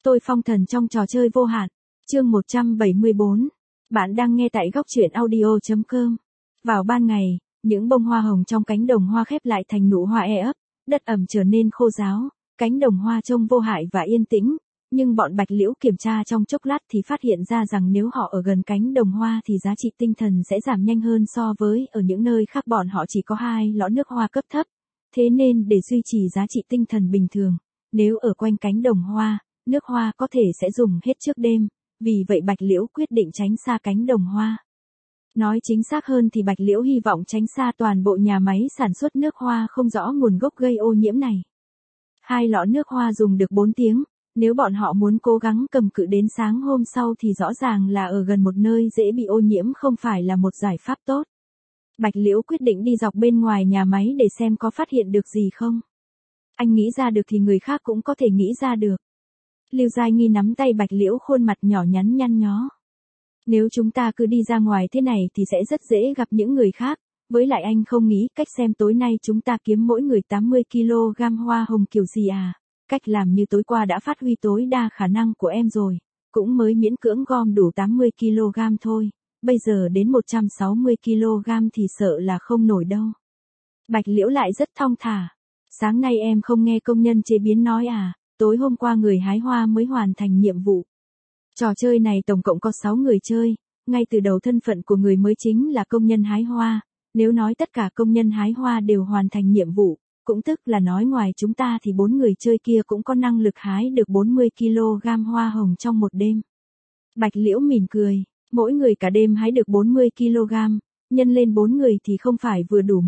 tôi phong thần trong trò chơi vô hạn. Chương 174. Bạn đang nghe tại góc truyện audio.com. Vào ban ngày, những bông hoa hồng trong cánh đồng hoa khép lại thành nụ hoa ấp, đất ẩm trở nên khô ráo, cánh đồng hoa trông vô hại và yên tĩnh, nhưng bọn Bạch Liễu kiểm tra trong chốc lát thì phát hiện ra rằng nếu họ ở gần cánh đồng hoa thì giá trị tinh thần sẽ giảm nhanh hơn so với ở những nơi khác. Bọn họ chỉ có 2 lọ nước hoa cấp thấp, thế nên để duy trì giá trị tinh thần bình thường, nếu ở quanh cánh đồng hoa, nước hoa có thể sẽ dùng hết trước đêm, vì vậy Bạch Liễu quyết định tránh xa cánh đồng hoa. Nói chính xác hơn thì Bạch Liễu hy vọng tránh xa toàn bộ nhà máy sản xuất nước hoa không rõ nguồn gốc gây ô nhiễm này. 2 lọ nước hoa dùng được 4 tiếng, nếu bọn họ muốn cố gắng cầm cự đến sáng hôm sau thì rõ ràng là ở gần một nơi dễ bị ô nhiễm không phải là một giải pháp tốt. Bạch Liễu quyết định đi dọc bên ngoài nhà máy để xem có phát hiện được gì không. Anh nghĩ ra được thì người khác cũng có thể nghĩ ra được. Lưu Giai Nghi nắm tay Bạch Liễu, khuôn mặt nhỏ nhắn nhăn nhó. Nếu chúng ta cứ đi ra ngoài thế này thì sẽ rất dễ gặp những người khác, với lại anh không nghĩ cách xem tối nay chúng ta kiếm mỗi người 80kg hoa hồng kiểu gì à? Cách làm như tối qua đã phát huy tối đa khả năng của em rồi, cũng mới miễn cưỡng gom đủ 80kg thôi, bây giờ đến 160kg thì sợ là không nổi đâu. Bạch Liễu lại rất thong thả. Sáng nay em không nghe công nhân chế biến nói à, tối hôm qua người hái hoa mới hoàn thành nhiệm vụ. Trò chơi này tổng cộng có 6 người chơi, ngay từ đầu thân phận của người mới chính là công nhân hái hoa, nếu nói tất cả công nhân hái hoa đều hoàn thành nhiệm vụ, cũng tức là nói ngoài chúng ta thì 4 người chơi kia cũng có năng lực hái được 40kg hoa hồng trong một đêm. Bạch Liễu mỉm cười, mỗi người cả đêm hái được 40kg, nhân lên 4 người thì không phải vừa đủ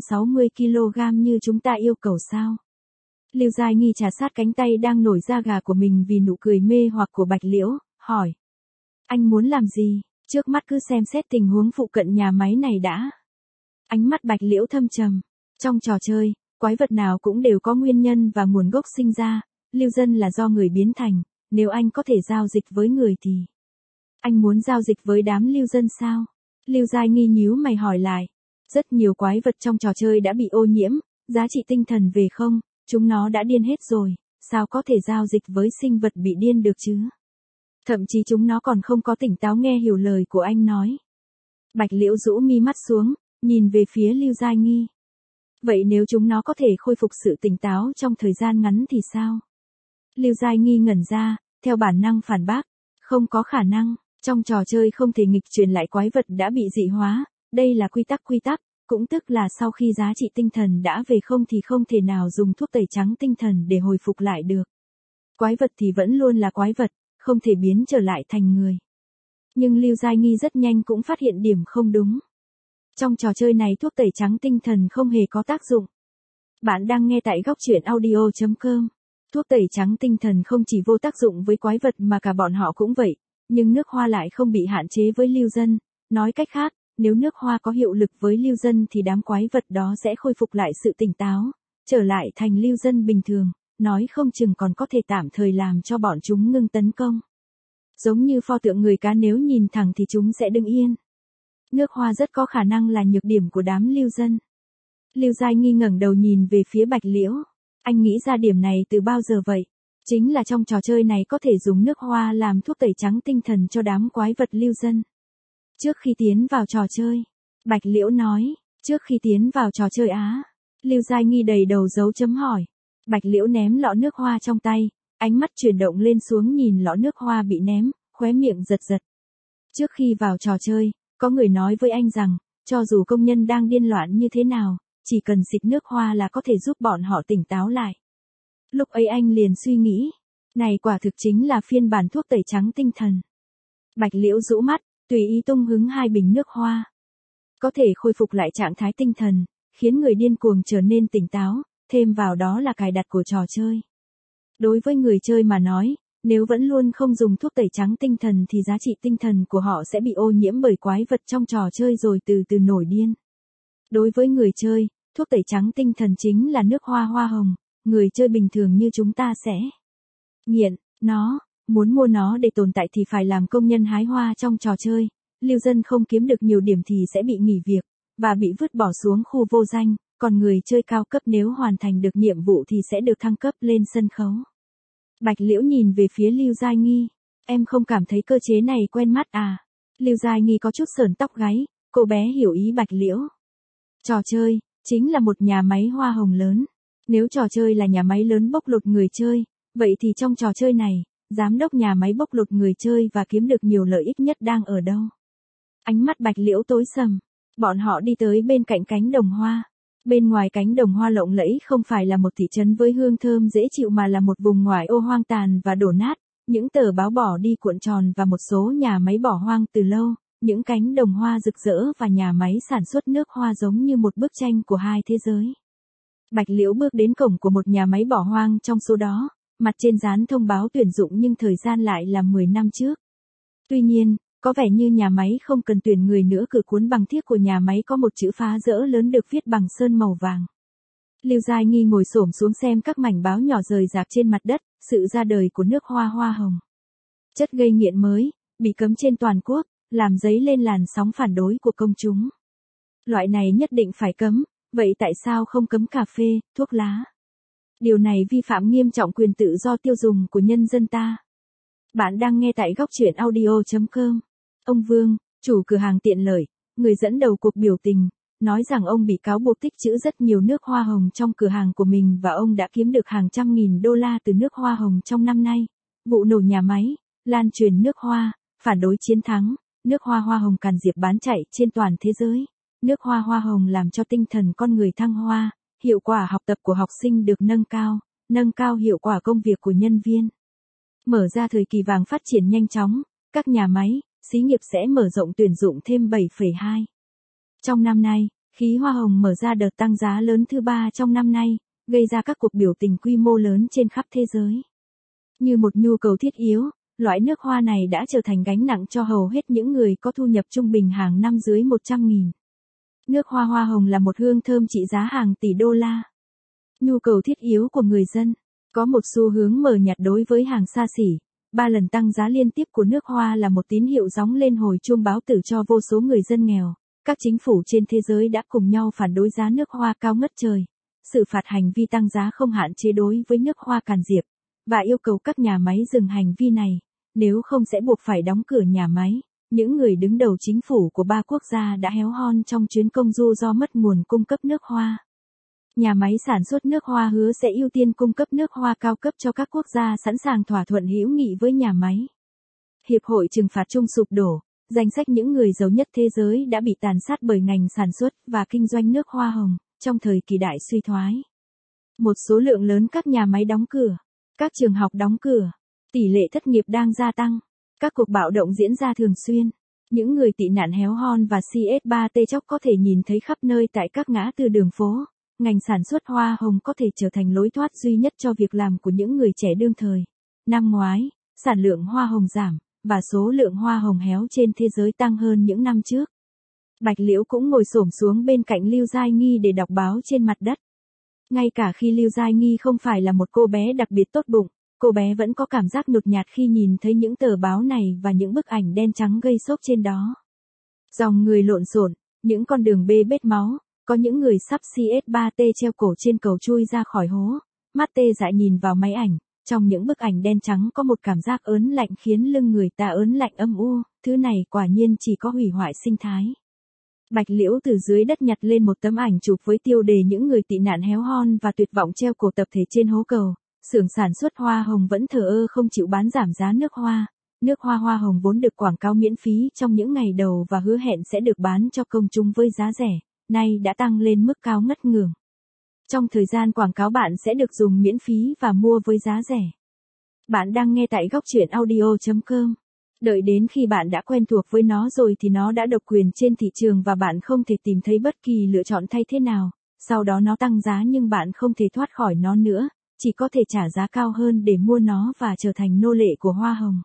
160kg như chúng ta yêu cầu sao? Lưu Giai Nghi trà sát cánh tay đang nổi da gà của mình vì nụ cười mê hoặc của Bạch Liễu, hỏi. Anh muốn làm gì? Trước mắt cứ xem xét tình huống phụ cận nhà máy này đã. Ánh mắt Bạch Liễu thâm trầm. Trong trò chơi, quái vật nào cũng đều có nguyên nhân và nguồn gốc sinh ra, lưu dân là do người biến thành, nếu anh có thể giao dịch với người thì... Anh muốn giao dịch với đám lưu dân sao? Lưu Giai Nghi nhíu mày hỏi lại. Rất nhiều quái vật trong trò chơi đã bị ô nhiễm, giá trị tinh thần về không, chúng nó đã điên hết rồi, sao có thể giao dịch với sinh vật bị điên được chứ? Thậm chí chúng nó còn không có tỉnh táo nghe hiểu lời của anh nói. Bạch Liễu rũ mi mắt xuống, nhìn về phía Lưu Giai Nghi. Vậy nếu chúng nó có thể khôi phục sự tỉnh táo trong thời gian ngắn thì sao? Lưu Giai Nghi ngẩn ra, theo bản năng phản bác. Không có khả năng, trong trò chơi không thể nghịch truyền lại quái vật đã bị dị hóa, đây là quy tắc, cũng tức là sau khi giá trị tinh thần đã về không thì không thể nào dùng thuốc tẩy trắng tinh thần để hồi phục lại được. Quái vật thì vẫn luôn là quái vật, không thể biến trở lại thành người. Nhưng Lưu Giai Nghi rất nhanh cũng phát hiện điểm không đúng. Trong trò chơi này thuốc tẩy trắng tinh thần không hề có tác dụng. Bạn đang nghe tại góc truyện audio.com. Thuốc tẩy trắng tinh thần không chỉ vô tác dụng với quái vật mà cả bọn họ cũng vậy, nhưng nước hoa lại không bị hạn chế với lưu dân. Nói cách khác, nếu nước hoa có hiệu lực với lưu dân thì đám quái vật đó sẽ khôi phục lại sự tỉnh táo, trở lại thành lưu dân bình thường, nói không chừng còn có thể tạm thời làm cho bọn chúng ngưng tấn công. Giống như pho tượng người cá, nếu nhìn thẳng thì chúng sẽ đứng yên. Nước hoa rất có khả năng là nhược điểm của đám lưu dân. Lưu Giai Nghi ngẩng đầu nhìn về phía Bạch Liễu. Anh nghĩ ra điểm này từ bao giờ vậy? Chính là trong trò chơi này có thể dùng nước hoa làm thuốc tẩy trắng tinh thần cho đám quái vật lưu dân. Trước khi tiến vào trò chơi, Bạch Liễu nói, trước khi tiến vào trò chơi á. Lưu Giai Nghi đầy đầu dấu chấm hỏi. Bạch Liễu ném lọ nước hoa trong tay, ánh mắt chuyển động lên xuống nhìn lọ nước hoa bị ném, khóe miệng giật giật. Trước khi vào trò chơi, có người nói với anh rằng, cho dù công nhân đang điên loạn như thế nào, chỉ cần xịt nước hoa là có thể giúp bọn họ tỉnh táo lại. Lúc ấy anh liền suy nghĩ, này quả thực chính là phiên bản thuốc tẩy trắng tinh thần. Bạch Liễu rũ mắt, tùy ý tung hứng 2 bình nước hoa. Có thể khôi phục lại trạng thái tinh thần, khiến người điên cuồng trở nên tỉnh táo, thêm vào đó là cài đặt của trò chơi. Đối với người chơi mà nói, nếu vẫn luôn không dùng thuốc tẩy trắng tinh thần thì giá trị tinh thần của họ sẽ bị ô nhiễm bởi quái vật trong trò chơi rồi từ từ nổi điên. Đối với người chơi, thuốc tẩy trắng tinh thần chính là nước hoa hoa hồng, người chơi bình thường như chúng ta sẽ nghiện nó, muốn mua nó để tồn tại thì phải làm công nhân hái hoa trong trò chơi, lưu dân không kiếm được nhiều điểm thì sẽ bị nghỉ việc, và bị vứt bỏ xuống khu vô danh, còn người chơi cao cấp nếu hoàn thành được nhiệm vụ thì sẽ được thăng cấp lên sân khấu. Bạch Liễu nhìn về phía Lưu Giai Nghi. Em không cảm thấy cơ chế này quen mắt à? Lưu Giai Nghi có chút sởn tóc gáy, cô bé hiểu ý Bạch Liễu. Trò chơi, chính là một nhà máy hoa hồng lớn. Nếu trò chơi là nhà máy lớn bóc lột người chơi, vậy thì trong trò chơi này, giám đốc nhà máy bóc lột người chơi và kiếm được nhiều lợi ích nhất đang ở đâu? Ánh mắt Bạch Liễu tối sầm. Bọn họ đi tới bên cạnh cánh đồng hoa. Bên ngoài cánh đồng hoa lộng lẫy không phải là một thị trấn với hương thơm dễ chịu mà là một vùng ngoại ô hoang tàn và đổ nát, những tờ báo bỏ đi cuộn tròn và một số nhà máy bỏ hoang từ lâu, những cánh đồng hoa rực rỡ và nhà máy sản xuất nước hoa giống như một bức tranh của hai thế giới. Bạch Liễu bước đến cổng của một nhà máy bỏ hoang trong số đó, mặt trên dán thông báo tuyển dụng nhưng thời gian lại là 10 năm trước. Tuy nhiên, có vẻ như nhà máy không cần tuyển người nữa, cửa cuốn bằng thiếc của nhà máy có một chữ phá rỡ lớn được viết bằng sơn màu vàng. Lưu Giai Nghi ngồi xổm xuống xem các mảnh báo nhỏ rời rạc trên mặt đất, sự ra đời của nước hoa hoa hồng. Chất gây nghiện mới, bị cấm trên toàn quốc, làm dấy lên làn sóng phản đối của công chúng. Loại này nhất định phải cấm, vậy tại sao không cấm cà phê, thuốc lá? Điều này vi phạm nghiêm trọng quyền tự do tiêu dùng của nhân dân ta. Bạn đang nghe tại góc truyện audio.com. Ông Vương, chủ cửa hàng tiện lợi, người dẫn đầu cuộc biểu tình, nói rằng ông bị cáo buộc tích trữ rất nhiều nước hoa hồng trong cửa hàng của mình và ông đã kiếm được hàng trăm nghìn đô la từ nước hoa hồng trong năm nay. Vụ nổ nhà máy, lan truyền nước hoa, phản đối chiến thắng, nước hoa hoa hồng càn diệp bán chạy trên toàn thế giới. Nước hoa hoa hồng làm cho tinh thần con người thăng hoa, hiệu quả học tập của học sinh được nâng cao hiệu quả công việc của nhân viên. Mở ra thời kỳ vàng phát triển nhanh chóng, các nhà máy, xí nghiệp sẽ mở rộng tuyển dụng thêm 7,2. Trong năm nay, khí hoa hồng mở ra đợt tăng giá lớn thứ 3 trong năm nay, gây ra các cuộc biểu tình quy mô lớn trên khắp thế giới. Như một nhu cầu thiết yếu, loại nước hoa này đã trở thành gánh nặng cho hầu hết những người có thu nhập trung bình hàng năm dưới 100.000. Nước hoa hoa hồng là một hương thơm trị giá hàng tỷ đô la. Nhu cầu thiết yếu của người dân có một xu hướng mờ nhạt đối với hàng xa xỉ. 3 lần tăng giá liên tiếp của nước hoa là một tín hiệu gióng lên hồi chuông báo tử cho vô số người dân nghèo. Các chính phủ trên thế giới đã cùng nhau phản đối giá nước hoa cao ngất trời, xử phạt hành vi tăng giá không hạn chế đối với nước hoa càn diệp, và yêu cầu các nhà máy dừng hành vi này, nếu không sẽ buộc phải đóng cửa nhà máy. Những người đứng đầu chính phủ của 3 quốc gia đã héo hon trong chuyến công du do mất nguồn cung cấp nước hoa. Nhà máy sản xuất nước hoa hứa sẽ ưu tiên cung cấp nước hoa cao cấp cho các quốc gia sẵn sàng thỏa thuận hữu nghị với nhà máy. Hiệp hội trừng phạt chung sụp đổ, danh sách những người giàu nhất thế giới đã bị tàn sát bởi ngành sản xuất và kinh doanh nước hoa hồng, trong thời kỳ đại suy thoái. Một số lượng lớn các nhà máy đóng cửa, các trường học đóng cửa, tỷ lệ thất nghiệp đang gia tăng, các cuộc bạo động diễn ra thường xuyên. Những người tị nạn héo hon và CS3T chóc có thể nhìn thấy khắp nơi tại các ngã tư đường phố. Ngành sản xuất hoa hồng có thể trở thành lối thoát duy nhất cho việc làm của những người trẻ đương thời. Năm ngoái, sản lượng hoa hồng giảm, và số lượng hoa hồng héo trên thế giới tăng hơn những năm trước. Bạch Liễu cũng ngồi xổm xuống bên cạnh Lưu Giai Nghi để đọc báo trên mặt đất. Ngay cả khi Lưu Giai Nghi không phải là một cô bé đặc biệt tốt bụng, cô bé vẫn có cảm giác nhột nhạt khi nhìn thấy những tờ báo này và những bức ảnh đen trắng gây sốc trên đó. Dòng người lộn xộn, những con đường bê bết máu, có những người sắp CS3T treo cổ trên cầu chui ra khỏi hố, mắt tê dại nhìn vào máy ảnh. Trong những bức ảnh đen trắng có một cảm giác ớn lạnh khiến lưng người ta ớn lạnh âm u, thứ này quả nhiên chỉ có hủy hoại sinh thái. Bạch Liễu từ dưới đất nhặt lên một tấm ảnh chụp với tiêu đề những người tị nạn héo hon và tuyệt vọng treo cổ tập thể trên hố cầu. Xưởng sản xuất hoa hồng vẫn thờ ơ không chịu bán giảm giá nước hoa. Nước hoa hoa hồng vốn được quảng cáo miễn phí trong những ngày đầu và hứa hẹn sẽ được bán cho công chúng với giá rẻ, nay đã tăng lên mức cao ngất ngưởng. Trong thời gian quảng cáo bạn sẽ được dùng miễn phí và mua với giá rẻ. Bạn đang nghe tại góc truyện audio.com. Đợi đến khi bạn đã quen thuộc với nó rồi thì nó đã độc quyền trên thị trường và bạn không thể tìm thấy bất kỳ lựa chọn thay thế nào. Sau đó nó tăng giá nhưng bạn không thể thoát khỏi nó nữa, chỉ có thể trả giá cao hơn để mua nó và trở thành nô lệ của hoa hồng.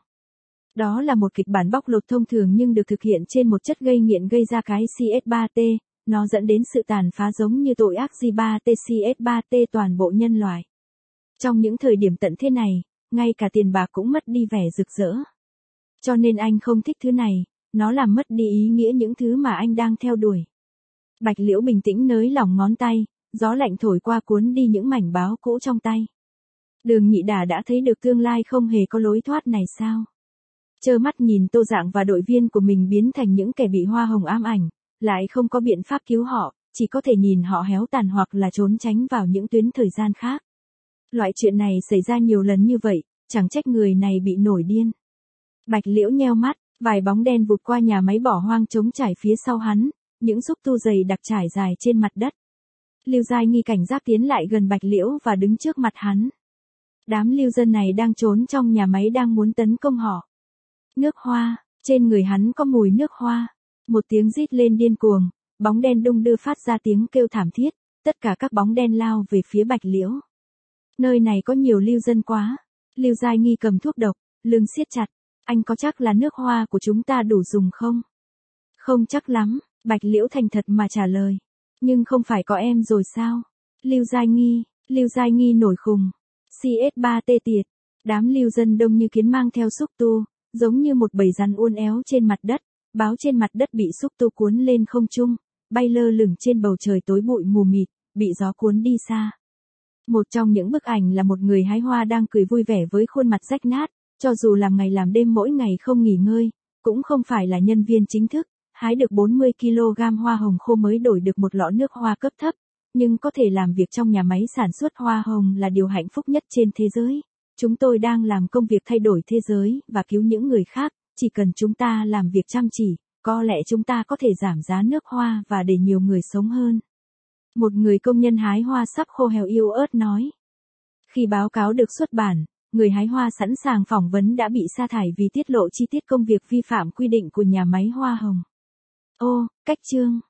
Đó là một kịch bản bóc lột thông thường nhưng được thực hiện trên một chất gây nghiện gây ra cái CS3T. Nó dẫn đến sự tàn phá giống như tội ác G3T CS3T toàn bộ nhân loại. Trong những thời điểm tận thế này, ngay cả tiền bạc cũng mất đi vẻ rực rỡ. Cho nên anh không thích thứ này, nó làm mất đi ý nghĩa những thứ mà anh đang theo đuổi. Bạch Liễu bình tĩnh nới lỏng ngón tay, gió lạnh thổi qua cuốn đi những mảnh báo cũ trong tay. Đường Nhị Đà đã thấy được tương lai không hề có lối thoát này sao? Trơ mắt nhìn Tô Dạng và đội viên của mình biến thành những kẻ bị hoa hồng ám ảnh, lại không có biện pháp cứu họ, chỉ có thể nhìn họ héo tàn hoặc là trốn tránh vào những tuyến thời gian khác. Loại chuyện này xảy ra nhiều lần như vậy, chẳng trách người này bị nổi điên. Bạch Liễu nheo mắt, vài bóng đen vụt qua nhà máy bỏ hoang trống trải phía sau hắn, những xúc tu dày đặc trải dài trên mặt đất. Lưu Giai Nghi cảnh giác tiến lại gần Bạch Liễu và đứng trước mặt hắn. Đám lưu dân này đang trốn trong nhà máy đang muốn tấn công họ. Nước hoa, trên người hắn có mùi nước hoa. Một tiếng rít lên điên cuồng, bóng đen đung đưa phát ra tiếng kêu thảm thiết, tất cả các bóng đen lao về phía Bạch Liễu. Nơi này có nhiều lưu dân quá. Lưu Giai Nghi cầm thuốc độc, lưng siết chặt. Anh có chắc là nước hoa của chúng ta đủ dùng không? Không chắc lắm, Bạch Liễu thành thật mà trả lời. Nhưng không phải có em rồi sao? Lưu Giai Nghi nổi khùng. CS3 tê tiệt. Đám lưu dân đông như kiến mang theo xúc tu, giống như một bầy rắn uốn éo trên mặt đất, báo trên mặt đất bị xúc tu cuốn lên không trung, bay lơ lửng trên bầu trời tối bụi mù mịt, bị gió cuốn đi xa. Một trong những bức ảnh là một người hái hoa đang cười vui vẻ với khuôn mặt rách nát, cho dù làm ngày làm đêm mỗi ngày không nghỉ ngơi, cũng không phải là nhân viên chính thức, hái được 40 kg hoa hồng khô mới đổi được một lọ nước hoa cấp thấp, nhưng có thể làm việc trong nhà máy sản xuất hoa hồng là điều hạnh phúc nhất trên thế giới. Chúng tôi đang làm công việc thay đổi thế giới và cứu những người khác, chỉ cần chúng ta làm việc chăm chỉ, có lẽ chúng ta có thể giảm giá nước hoa và để nhiều người sống hơn. Một người công nhân hái hoa sắp khô héo yếu ớt nói. Khi báo cáo được xuất bản, người hái hoa sẵn sàng phỏng vấn đã bị sa thải vì tiết lộ chi tiết công việc vi phạm quy định của nhà máy hoa hồng. Ô, cách chương.